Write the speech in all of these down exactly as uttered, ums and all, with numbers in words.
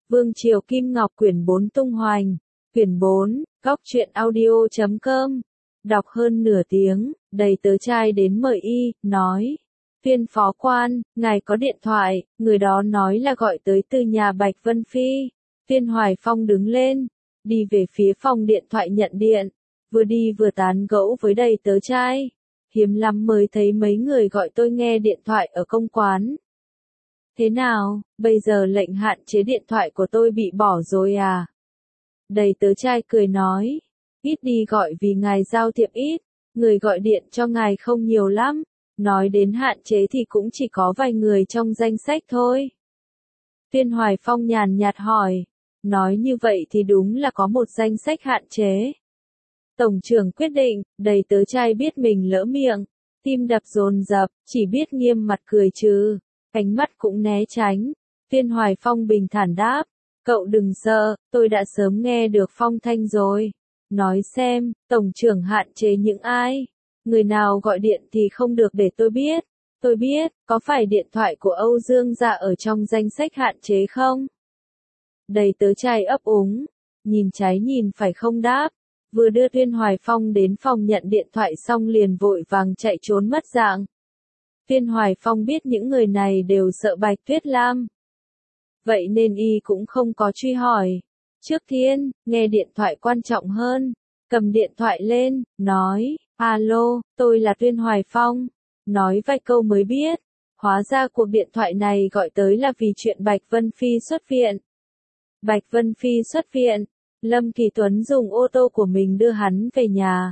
Vương Triều Kim Ngọc quyển bốn tung hoành. Quyển bốn, góc truyện audio chấm com. Đọc hơn nửa tiếng, đầy tớ trai đến mời y, nói. Viên phó quan, ngài có điện thoại, người đó nói là gọi tới từ nhà Bạch Vân Phi. Viên Hoài Phong đứng lên, đi về phía phòng điện thoại nhận điện, vừa đi vừa tán gẫu với đầy tớ trai. Hiếm lắm mới thấy mấy người gọi tôi nghe điện thoại ở công quán. Thế nào, bây giờ lệnh hạn chế điện thoại của tôi bị bỏ rồi à? Đầy tớ trai cười nói, ít đi gọi vì ngài giao thiệp ít, người gọi điện cho ngài không nhiều lắm, nói đến hạn chế thì cũng chỉ có vài người trong danh sách thôi. Viên Hoài Phong nhàn nhạt hỏi, nói như vậy thì đúng là có một danh sách hạn chế. Tổng trưởng quyết định, đầy tớ trai biết mình lỡ miệng, tim đập dồn dập, chỉ biết nghiêm mặt cười trừ, ánh mắt cũng né tránh. Viên Hoài Phong bình thản đáp, cậu đừng sợ, tôi đã sớm nghe được phong thanh rồi. Nói xem, tổng trưởng hạn chế những ai? Người nào gọi điện thì không được để tôi biết. Tôi biết, có phải điện thoại của Âu Dương Dạ ở trong danh sách hạn chế không? Đầy tớ trai ấp úng, nhìn trái nhìn phải không đáp. Vừa đưa Viên Hoài Phong đến phòng nhận điện thoại xong liền vội vàng chạy trốn mất dạng. Viên Hoài Phong biết những người này đều sợ Bạch Tuyết Lam. Vậy nên y cũng không có truy hỏi. Trước tiên, nghe điện thoại quan trọng hơn. Cầm điện thoại lên, nói, alo, tôi là Viên Hoài Phong. Nói vài câu mới biết. Hóa ra cuộc điện thoại này gọi tới là vì chuyện Bạch Vân Phi xuất viện. Bạch Vân Phi xuất viện. Lâm Kỳ Tuấn dùng ô tô của mình đưa hắn về nhà.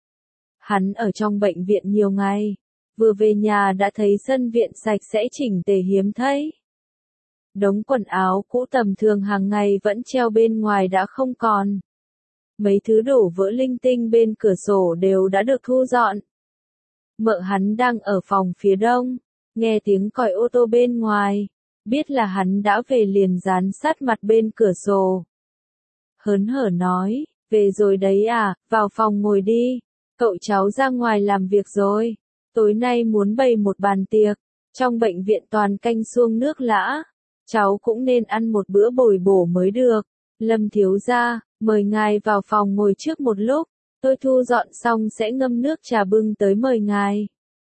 Hắn ở trong bệnh viện nhiều ngày. Vừa về nhà đã thấy sân viện sạch sẽ chỉnh tề hiếm thấy. Đống quần áo cũ tầm thường hàng ngày vẫn treo bên ngoài đã không còn. Mấy thứ đổ vỡ linh tinh bên cửa sổ đều đã được thu dọn. Mợ hắn đang ở phòng phía đông, nghe tiếng còi ô tô bên ngoài, biết là hắn đã về liền dán sát mặt bên cửa sổ. Hớn hở nói, về rồi đấy à, vào phòng ngồi đi, cậu cháu ra ngoài làm việc rồi, tối nay muốn bày một bàn tiệc, trong bệnh viện toàn canh xuông nước lã, cháu cũng nên ăn một bữa bồi bổ mới được. Lâm thiếu gia, mời ngài vào phòng ngồi trước một lúc, tôi thu dọn xong sẽ ngâm nước trà bưng tới mời ngài.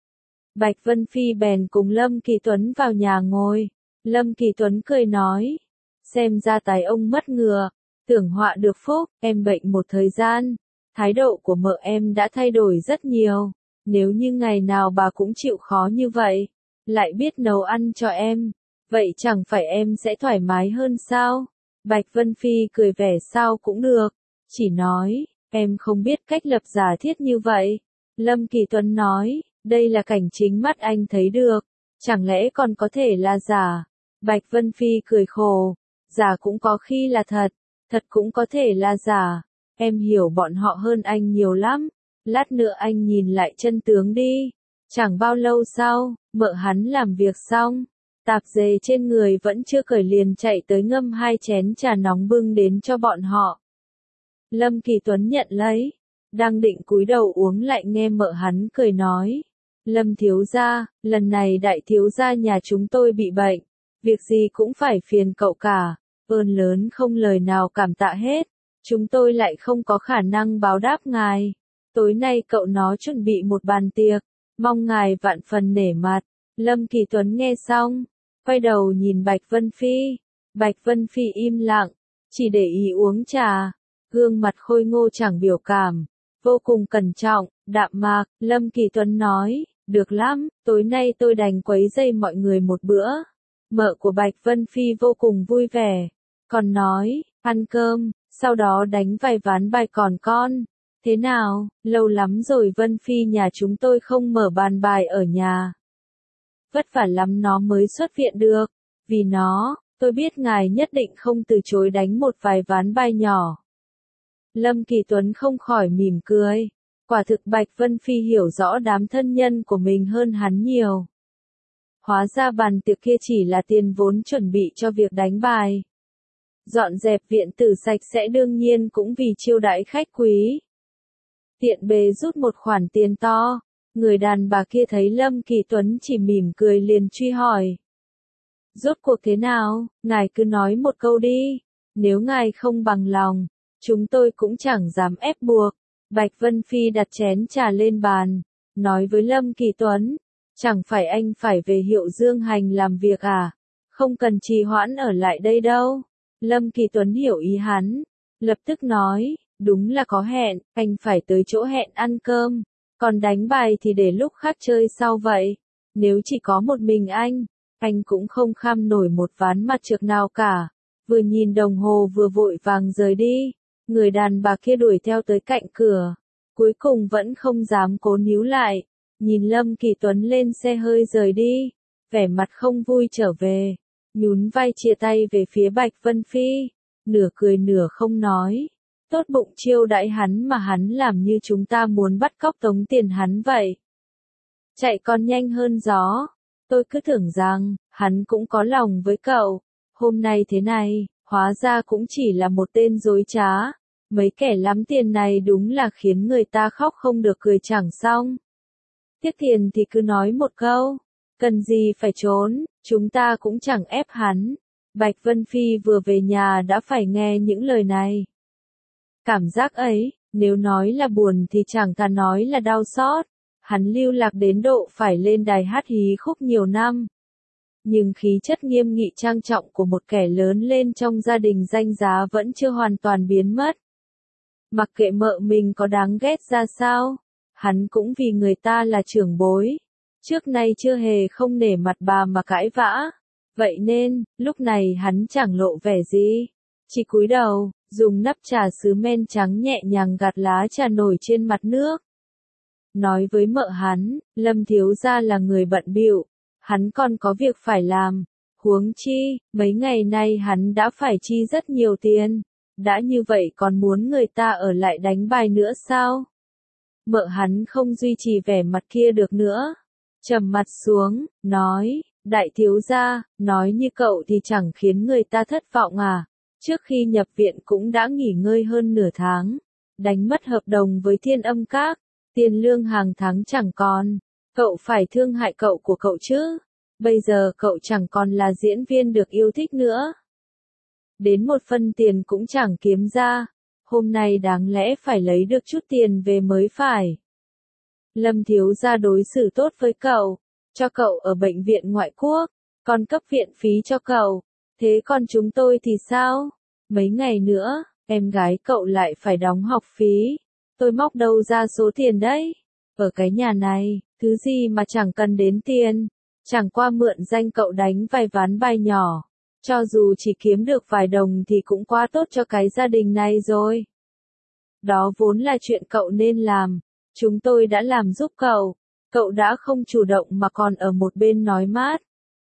Bạch Vân Phi bèn cùng Lâm Kỳ Tuấn vào nhà ngồi, Lâm Kỳ Tuấn cười nói, xem ra tài ông mất ngựa. Tưởng họa được phúc, em bệnh một thời gian, thái độ của mợ em đã thay đổi rất nhiều, nếu như ngày nào bà cũng chịu khó như vậy, lại biết nấu ăn cho em, vậy chẳng phải em sẽ thoải mái hơn sao? Bạch Vân Phi cười vẻ sao cũng được, chỉ nói, em không biết cách lập giả thiết như vậy. Lâm Kỳ Tuấn nói, đây là cảnh chính mắt anh thấy được, chẳng lẽ còn có thể là giả? Bạch Vân Phi cười khổ, giả cũng có khi là thật. Thật cũng có thể là giả, em hiểu bọn họ hơn anh nhiều lắm, lát nữa anh nhìn lại chân tướng đi. Chẳng bao lâu sau, mợ hắn làm việc xong, tạp dề trên người vẫn chưa cởi liền chạy tới ngâm hai chén trà nóng bưng đến cho bọn họ. Lâm Kỳ Tuấn nhận lấy, đang định cúi đầu uống lại nghe mợ hắn cười nói, Lâm thiếu gia, lần này đại thiếu gia nhà chúng tôi bị bệnh, việc gì cũng phải phiền cậu cả. Ơn lớn không lời nào cảm tạ hết, chúng tôi lại không có khả năng báo đáp ngài. Tối nay cậu nó chuẩn bị một bàn tiệc, mong ngài vạn phần nể mặt. Lâm Kỳ Tuấn nghe xong, quay đầu nhìn Bạch Vân Phi. Bạch Vân Phi im lặng, chỉ để ý uống trà, gương mặt khôi ngô chẳng biểu cảm, vô cùng cẩn trọng, đạm mạc. Lâm Kỳ Tuấn nói, được lắm, tối nay tôi đành quấy rầy mọi người một bữa. Mợ của Bạch Vân Phi vô cùng vui vẻ, còn nói, ăn cơm, sau đó đánh vài ván bài còn con. Thế nào, lâu lắm rồi Vân Phi nhà chúng tôi không mở bàn bài ở nhà. Vất vả lắm nó mới xuất viện được, vì nó, tôi biết ngài nhất định không từ chối đánh một vài ván bài nhỏ. Lâm Kỳ Tuấn không khỏi mỉm cười, quả thực Bạch Vân Phi hiểu rõ đám thân nhân của mình hơn hắn nhiều. Hóa ra bàn tiệc kia chỉ là tiền vốn chuẩn bị cho việc đánh bài. Dọn dẹp viện tử sạch sẽ đương nhiên cũng vì chiêu đãi khách quý. Tiện bề rút một khoản tiền to, người đàn bà kia thấy Lâm Kỳ Tuấn chỉ mỉm cười liền truy hỏi. Rốt cuộc thế nào, ngài cứ nói một câu đi, nếu ngài không bằng lòng, chúng tôi cũng chẳng dám ép buộc. Bạch Vân Phi đặt chén trà lên bàn, nói với Lâm Kỳ Tuấn, chẳng phải anh phải về Hiệu Dương Hành làm việc à, không cần trì hoãn ở lại đây đâu. Lâm Kỳ Tuấn hiểu ý hắn, lập tức nói, đúng là có hẹn, anh phải tới chỗ hẹn ăn cơm, còn đánh bài thì để lúc khác chơi sau vậy. Nếu chỉ có một mình anh, anh cũng không kham nổi một ván mặt trược nào cả. Vừa nhìn đồng hồ vừa vội vàng rời đi, người đàn bà kia đuổi theo tới cạnh cửa, cuối cùng vẫn không dám cố níu lại, nhìn Lâm Kỳ Tuấn lên xe hơi rời đi, vẻ mặt không vui trở về, nhún vai chia tay về phía Bạch Vân Phi, nửa cười nửa không nói, tốt bụng chiêu đãi hắn mà hắn làm như chúng ta muốn bắt cóc tống tiền hắn vậy. Chạy còn nhanh hơn gió, tôi cứ tưởng rằng, hắn cũng có lòng với cậu, hôm nay thế này, hóa ra cũng chỉ là một tên dối trá, mấy kẻ lắm tiền này đúng là khiến người ta khóc không được cười chẳng xong. Tiếc tiền thì cứ nói một câu, cần gì phải trốn, chúng ta cũng chẳng ép hắn. Bạch Vân Phi vừa về nhà đã phải nghe những lời này. Cảm giác ấy, nếu nói là buồn thì chẳng thà nói là đau xót. Hắn lưu lạc đến độ phải lên đài hát hí khúc nhiều năm. Nhưng khí chất nghiêm nghị trang trọng của một kẻ lớn lên trong gia đình danh giá vẫn chưa hoàn toàn biến mất. Mặc kệ mợ mình có đáng ghét ra sao, hắn cũng vì người ta là trưởng bối. Trước nay chưa hề không nể mặt bà mà cãi vã. Vậy nên, lúc này hắn chẳng lộ vẻ gì. Chỉ cúi đầu, dùng nắp trà sứ men trắng nhẹ nhàng gạt lá trà nổi trên mặt nước. Nói với mợ hắn, Lâm thiếu gia là người bận bịu, hắn còn có việc phải làm, huống chi, mấy ngày nay hắn đã phải chi rất nhiều tiền, đã như vậy còn muốn người ta ở lại đánh bài nữa sao? Mợ hắn không duy trì vẻ mặt kia được nữa, trầm mặt xuống, nói, đại thiếu gia, nói như cậu thì chẳng khiến người ta thất vọng à, trước khi nhập viện cũng đã nghỉ ngơi hơn nửa tháng, đánh mất hợp đồng với Thiên Âm Các. Tiền lương hàng tháng chẳng còn, cậu phải thương hại cậu của cậu chứ, bây giờ cậu chẳng còn là diễn viên được yêu thích nữa. Đến một phân tiền cũng chẳng kiếm ra, hôm nay đáng lẽ phải lấy được chút tiền về mới phải. Lâm thiếu gia đối xử tốt với cậu, cho cậu ở bệnh viện ngoại quốc, còn cấp viện phí cho cậu, thế còn chúng tôi thì sao? Mấy ngày nữa, em gái cậu lại phải đóng học phí. Tôi móc đâu ra số tiền đấy? Ở cái nhà này, thứ gì mà chẳng cần đến tiền, chẳng qua mượn danh cậu đánh vài ván bài nhỏ, cho dù chỉ kiếm được vài đồng thì cũng quá tốt cho cái gia đình này rồi. Đó vốn là chuyện cậu nên làm, chúng tôi đã làm giúp cậu, cậu đã không chủ động mà còn ở một bên nói mát.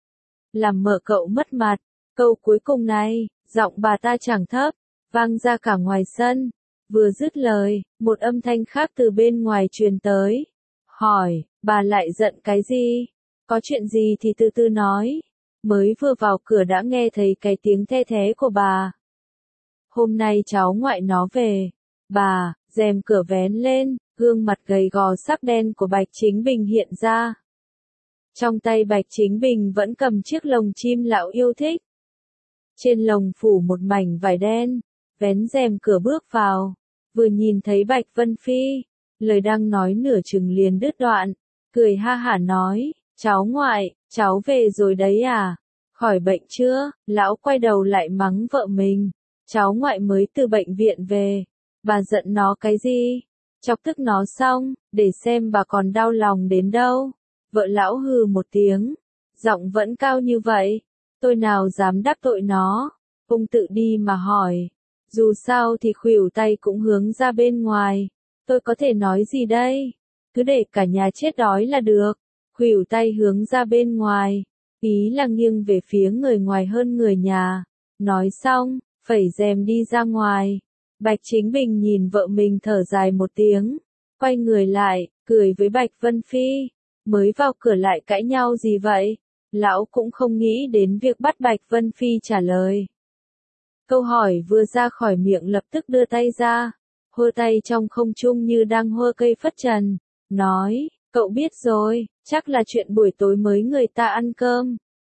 Làm mợ cậu mất mặt, câu cuối cùng này, giọng bà ta chẳng thấp, vang ra cả ngoài sân. Vừa dứt lời, một âm thanh khác từ bên ngoài truyền tới. Hỏi, bà lại giận cái gì? Có chuyện gì thì từ từ nói. Mới vừa vào cửa đã nghe thấy cái tiếng the thé của bà. Hôm nay cháu ngoại nó về. Bà, rèm cửa vén lên, gương mặt gầy gò sắc đen của Bạch Chính Bình hiện ra. Trong tay Bạch Chính Bình vẫn cầm chiếc lồng chim lão yêu thích. Trên lồng phủ một mảnh vải đen, vén rèm cửa bước vào. Vừa nhìn thấy Bạch Vân Phi, lời đang nói nửa chừng liền đứt đoạn, cười ha hả nói, cháu ngoại, cháu về rồi đấy à, khỏi bệnh chưa? Lão quay đầu lại mắng vợ mình, cháu ngoại mới từ bệnh viện về, bà giận nó cái gì? Chọc tức nó xong, để xem bà còn đau lòng đến đâu. Vợ lão hừ một tiếng, giọng vẫn cao như vậy, tôi nào dám đắc tội nó, ông tự đi mà hỏi. Dù sao thì khuỷu tay cũng hướng ra bên ngoài, tôi có thể nói gì đây? Cứ để cả nhà chết đói là được. Khuỷu tay hướng ra bên ngoài, ý là nghiêng về phía người ngoài hơn người nhà. Nói xong, phẩy rèm đi ra ngoài. Bạch Chính Bình nhìn vợ mình thở dài một tiếng, quay người lại, cười với Bạch Vân Phi. Mới vào cửa lại cãi nhau gì vậy? Lão cũng không nghĩ đến việc bắt Bạch Vân Phi trả lời. Câu hỏi vừa ra khỏi miệng lập tức đưa tay ra, hơ tay trong không trung như đang hơ cây phất trần, nói, cậu biết rồi, chắc là chuyện buổi tối mới người ta ăn cơm,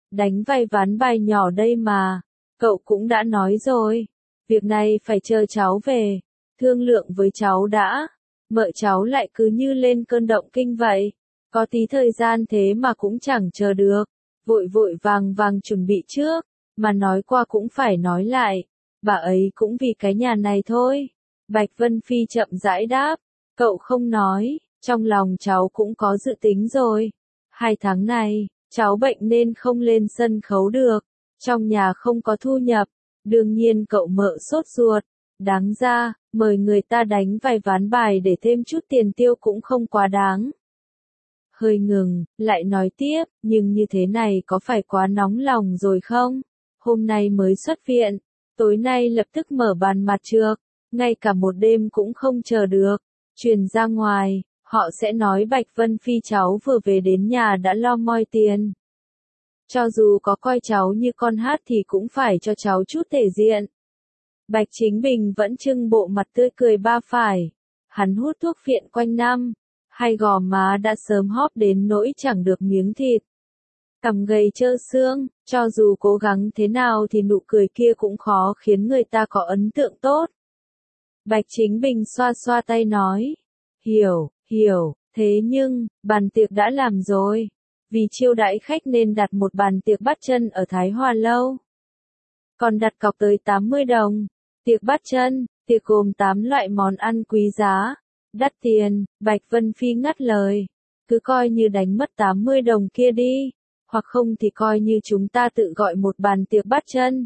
đánh vài ván bài nhỏ đây mà, cậu cũng đã nói rồi, việc này phải chờ cháu về, thương lượng với cháu đã, mợ cháu lại cứ như lên cơn động kinh vậy, có tí thời gian thế mà cũng chẳng chờ được, vội vội vàng vàng chuẩn bị trước, mà nói qua cũng phải nói lại, bà ấy cũng vì cái nhà này thôi. Bạch Vân Phi chậm rãi đáp, cậu không nói, trong lòng cháu cũng có dự tính rồi. Hai tháng này, cháu bệnh nên không lên sân khấu được, trong nhà không có thu nhập, đương nhiên cậu mợ sốt ruột, đáng ra, mời người ta đánh vài ván bài để thêm chút tiền tiêu cũng không quá đáng. Hơi ngừng, lại nói tiếp, nhưng như thế này có phải quá nóng lòng rồi không? Hôm nay mới xuất viện, tối nay lập tức mở bàn mặt trược, ngay cả một đêm cũng không chờ được, truyền ra ngoài, họ sẽ nói Bạch Vân Phi cháu vừa về đến nhà đã lo moi tiền. Cho dù có coi cháu như con hát thì cũng phải cho cháu chút thể diện. Bạch Chính Bình vẫn trưng bộ mặt tươi cười ba phải, hắn hút thuốc phiện quanh năm, hai gò má đã sớm hóp đến nỗi chẳng được miếng thịt. Cằm gầy trơ xương, cho dù cố gắng thế nào thì nụ cười kia cũng khó khiến người ta có ấn tượng tốt. Bạch Chính Bình xoa xoa tay nói, hiểu, hiểu, thế nhưng, bàn tiệc đã làm rồi, vì chiêu đãi khách nên đặt một bàn tiệc bắt chân ở Thái Hòa Lâu. Còn đặt cọc tới tám mươi đồng, tiệc bắt chân, tiệc gồm tám loại món ăn quý giá, đắt tiền, Bạch Vân Phi ngắt lời, cứ coi như đánh mất tám mươi đồng kia đi, hoặc không thì coi như chúng ta tự gọi một bàn tiệc bắt chân.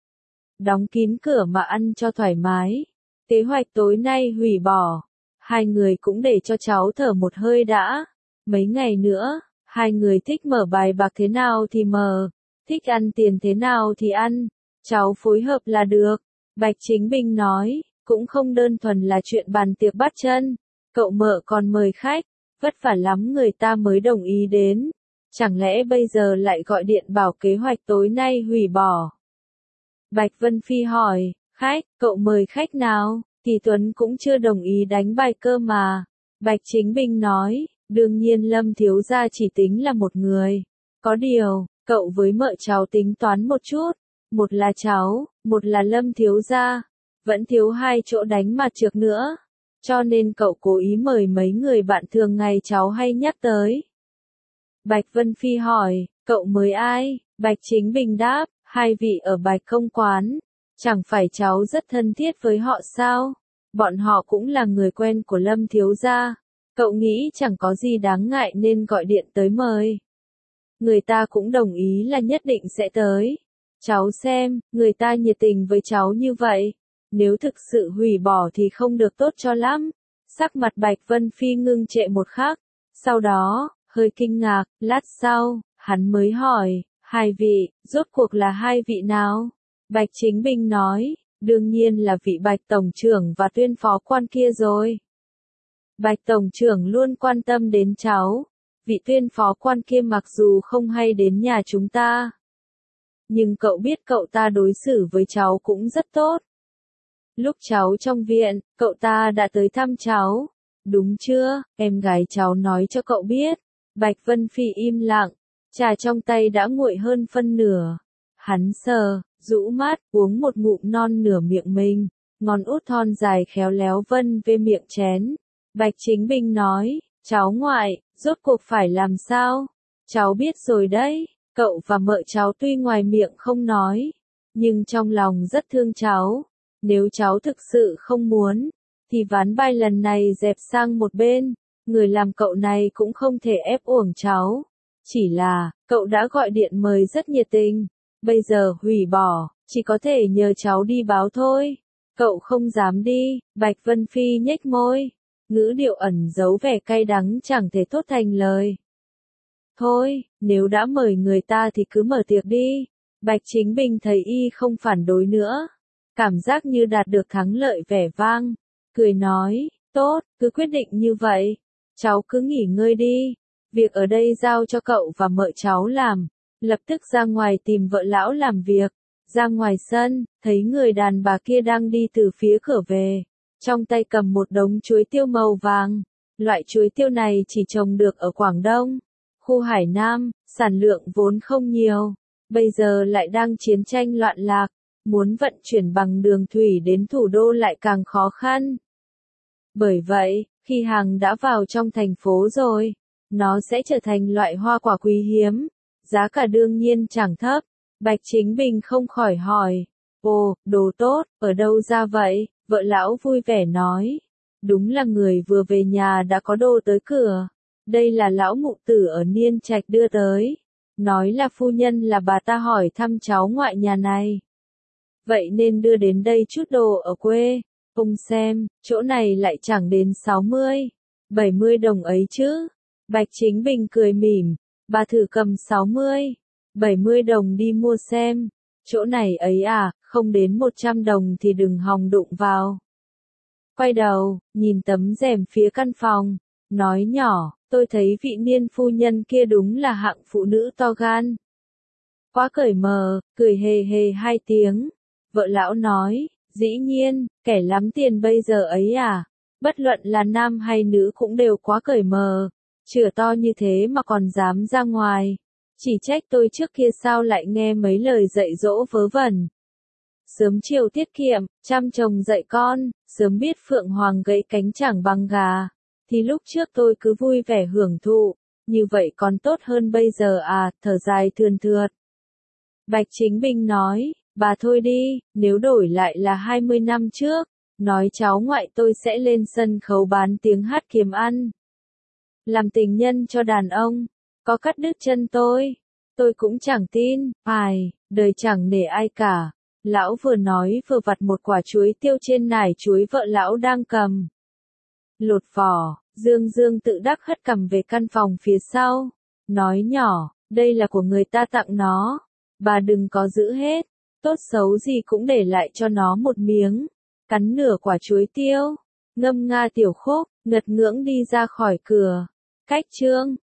Đóng kín cửa mà ăn cho thoải mái. Kế hoạch tối nay hủy bỏ. Hai người cũng để cho cháu thở một hơi đã. Mấy ngày nữa, hai người thích mở bài bạc thế nào thì mở, thích ăn tiền thế nào thì ăn. Cháu phối hợp là được. Bạch Chính Bình nói, cũng không đơn thuần là chuyện bàn tiệc bắt chân. Cậu mợ còn mời khách, vất vả lắm người ta mới đồng ý đến. Chẳng lẽ bây giờ lại gọi điện bảo kế hoạch tối nay hủy bỏ? Bạch Vân Phi hỏi, khách, cậu mời khách nào? Kỳ Tuấn cũng chưa đồng ý đánh bài cơ mà. Bạch Chính Bình nói, đương nhiên Lâm thiếu gia chỉ tính là một người. Có điều, cậu với mợ cháu tính toán một chút. Một là cháu, một là Lâm thiếu gia. Vẫn thiếu hai chỗ đánh mặt trược nữa. Cho nên cậu cố ý mời mấy người bạn thường ngày cháu hay nhắc tới. Bạch Vân Phi hỏi, cậu mời ai? Bạch Chính Bình đáp, hai vị ở Bạch Công Quán. Chẳng phải cháu rất thân thiết với họ sao? Bọn họ cũng là người quen của Lâm thiếu gia. Cậu nghĩ chẳng có gì đáng ngại nên gọi điện tới mời. Người ta cũng đồng ý là nhất định sẽ tới. Cháu xem, người ta nhiệt tình với cháu như vậy. Nếu thực sự hủy bỏ thì không được tốt cho lắm. Sắc mặt Bạch Vân Phi ngưng trệ một khắc. Sau đó, hơi kinh ngạc, lát sau, hắn mới hỏi, hai vị, rốt cuộc là hai vị nào? Bạch Chính Bình nói, đương nhiên là vị Bạch Tổng trưởng và tuyên phó quan kia rồi. Bạch Tổng trưởng luôn quan tâm đến cháu, vị tuyên phó quan kia mặc dù không hay đến nhà chúng ta. Nhưng cậu biết cậu ta đối xử với cháu cũng rất tốt. Lúc cháu trong viện, cậu ta đã tới thăm cháu. Đúng chưa, em gái cháu nói cho cậu biết. Bạch Vân Phi im lặng, trà trong tay đã nguội hơn phân nửa. Hắn sờ, rũ mắt, uống một ngụm non nửa miệng mình, ngón út thon dài khéo léo vân về miệng chén. Bạch Chính Bình nói, cháu ngoại, rốt cuộc phải làm sao? Cháu biết rồi đấy, cậu và mợ cháu tuy ngoài miệng không nói, nhưng trong lòng rất thương cháu. Nếu cháu thực sự không muốn, thì ván bài lần này dẹp sang một bên. Người làm cậu này cũng không thể ép uổng cháu. Chỉ là, cậu đã gọi điện mời rất nhiệt tình. Bây giờ hủy bỏ, chỉ có thể nhờ cháu đi báo thôi. Cậu không dám đi, Bạch Vân Phi nhếch môi. Ngữ điệu ẩn giấu vẻ cay đắng chẳng thể thốt thành lời. Thôi, nếu đã mời người ta thì cứ mở tiệc đi. Bạch Chính Bình thấy y không phản đối nữa. Cảm giác như đạt được thắng lợi vẻ vang. Cười nói, tốt, cứ quyết định như vậy. Cháu cứ nghỉ ngơi đi. Việc ở đây giao cho cậu và mợ cháu làm. Lập tức ra ngoài tìm vợ lão làm việc. Ra ngoài sân, thấy người đàn bà kia đang đi từ phía cửa về. Trong tay cầm một đống chuối tiêu màu vàng. Loại chuối tiêu này chỉ trồng được ở Quảng Đông. Khu Hải Nam, sản lượng vốn không nhiều. bây giờ lại đang chiến tranh loạn lạc, muốn vận chuyển bằng đường thủy đến thủ đô lại càng khó khăn. Bởi vậy, khi hàng đã vào trong thành phố rồi, nó sẽ trở thành loại hoa quả quý hiếm, giá cả đương nhiên chẳng thấp. Bạch Chính Bình không khỏi hỏi, ồ, đồ tốt, ở đâu ra vậy? Vợ lão vui vẻ nói, đúng là người vừa về nhà đã có đồ tới cửa. Đây là lão mụ tử ở Niên Trạch đưa tới. Nói là phu nhân là bà ta hỏi thăm cháu ngoại nhà này. Vậy nên đưa đến đây chút đồ ở quê. Ông xem, chỗ này lại chẳng đến sáu mươi, bảy mươi đồng ấy chứ. Bạch Chính Bình cười mỉm, bà thử cầm sáu mươi, bảy mươi đồng đi mua xem. Chỗ này ấy à, không đến một trăm đồng thì đừng hòng đụng vào. Quay đầu, nhìn tấm rèm phía căn phòng, nói nhỏ, tôi thấy vị Niên phu nhân kia đúng là hạng phụ nữ to gan. Quá cởi mờ, cười hề hề hai tiếng. Vợ lão nói, dĩ nhiên, kẻ lắm tiền bây giờ ấy à, bất luận là nam hay nữ cũng đều quá cởi mờ, chửa to như thế mà còn dám ra ngoài. Chỉ trách tôi trước kia sao lại nghe mấy lời dạy dỗ vớ vẩn. Sớm chiều tiết kiệm, chăm chồng dạy con, sớm biết phượng hoàng gãy cánh chẳng bằng gà, thì lúc trước tôi cứ vui vẻ hưởng thụ, như vậy còn tốt hơn bây giờ à, thở dài thườn thượt. Bạch Chính Bình nói, bà thôi đi, nếu đổi lại là hai mươi năm trước, nói cháu ngoại tôi sẽ lên sân khấu bán tiếng hát kiếm ăn. Làm tình nhân cho đàn ông, có cắt đứt chân tôi, tôi cũng chẳng tin, ai, đời chẳng nể ai cả. Lão vừa nói vừa vặt một quả chuối tiêu trên nải chuối vợ lão đang cầm. Lột vỏ, Dương Dương tự đắc hất cằm về căn phòng phía sau, nói nhỏ, đây là của người ta tặng nó, bà đừng có giữ hết, tốt xấu gì cũng để lại cho nó một miếng, cắn nửa quả chuối tiêu, ngâm nga tiểu khúc, ngật ngưỡng đi ra khỏi cửa. Cách chương